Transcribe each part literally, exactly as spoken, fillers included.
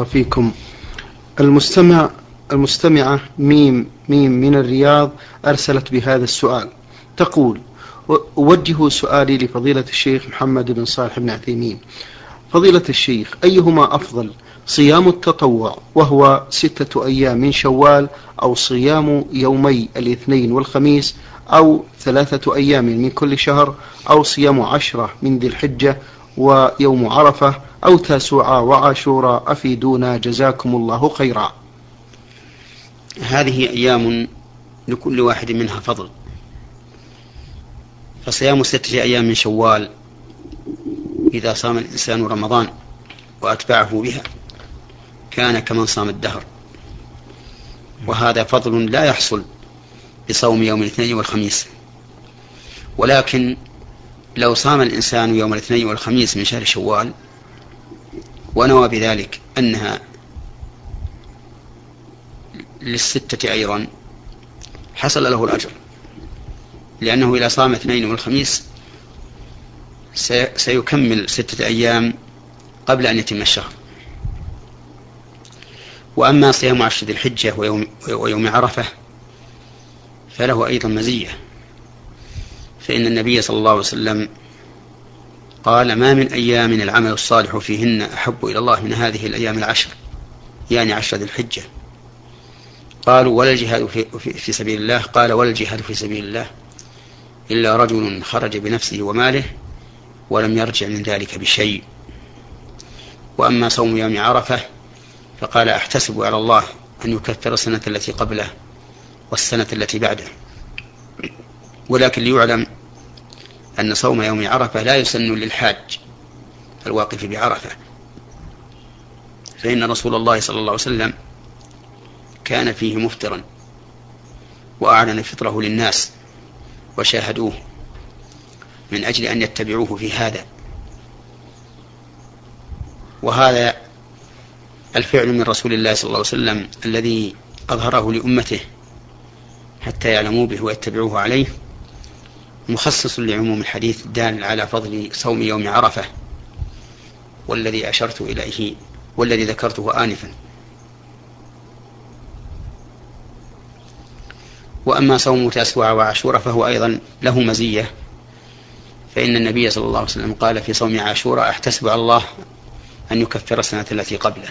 فيكم. المستمع المستمعة ميم ميم من الرياض أرسلت بهذا السؤال، تقول: أوجه سؤالي لفضيلة الشيخ محمد بن صالح بن عثيمين. فضيلة الشيخ، أيهما أفضل، صيام التطوع وهو ستة أيام من شوال، أو صيام يومي الاثنين والخميس، أو ثلاثة أيام من كل شهر، أو صيام عشرة من ذي الحجة ويوم عرفة، أو تاسوعاء وعاشوراء؟ أفيدونا جزاكم الله خيرا. هذه أيام لكل واحد منها فضل، فصيام ستة أيام من شوال إذا صام الإنسان رمضان وأتبعه بها كان كمن صام الدهر، وهذا فضل لا يحصل بصوم يوم الاثنين والخميس. ولكن لو صام الإنسان يوم الاثنين والخميس من شهر شوال ونوى بذلك أنها للستة أيضا حصل له الأجر، لأنه إذا صام اثنين والخميس سيكمل ستة أيام قبل أن يتم الشهر. وأما صيام عشر ذي الحجة ويوم, ويوم عرفة فله أيضا مزية، فإن النبي صلى الله عليه وسلم قال: ما من أيام العمل الصالح فيهن أحب إلى الله من هذه الأيام العشر، يعني عشر ذي الحجة. قالوا: ولا الجهاد في, في, في سبيل الله؟ قال: ولا الجهاد في سبيل الله إلا رجل خرج بنفسه وماله ولم يرجع من ذلك بشيء. وأما صوم يوم عرفة فقال: أحتسب على الله أن يكفر السنة التي قبله والسنة التي بعده. ولكن ليعلم أن صوم يوم عرفة لا يسن للحاج الواقف بعرفة، فإن رسول الله صلى الله عليه وسلم كان فيه مفطرا وأعلن فطره للناس وشاهدوه من أجل أن يتبعوه في هذا. وهذا الفعل من رسول الله صلى الله عليه وسلم الذي أظهره لأمته حتى يعلموا به ويتبعوه عليه مخصص لعموم الحديث الدال على فضل صوم يوم عرفة، والذي أشرت إليه والذي ذكرته آنفا. وأما صوم تاسوعاء وعاشوراء فهو أيضا له مزية، فإن النبي صلى الله عليه وسلم قال في صوم عاشوراء: أحتسب على الله أن يكفر السنة التي قبله.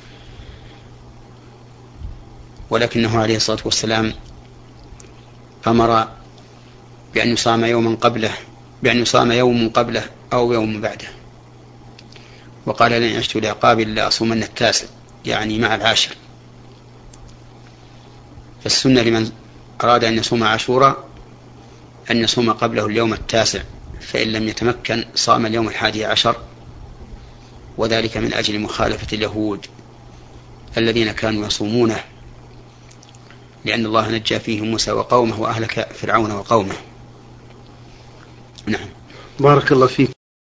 ولكنه عليه الصلاة والسلام أمر بأن يصام يوما قبله بأن يصام يوم قبله أو يوم بعده، وقال: لن عشت لعقاب لأصومن التاسع، يعني مع العاشر. فالسنة لمن أراد أن يصوم عاشوراء أن يصوم قبله اليوم التاسع، فإن لم يتمكن صام اليوم الحادي عشر، وذلك من أجل مخالفة اليهود الذين كانوا يصومونه، لأن الله نجى فيهم موسى وقومه وأهلك فرعون وقومه. نعم. بارك الله فيك.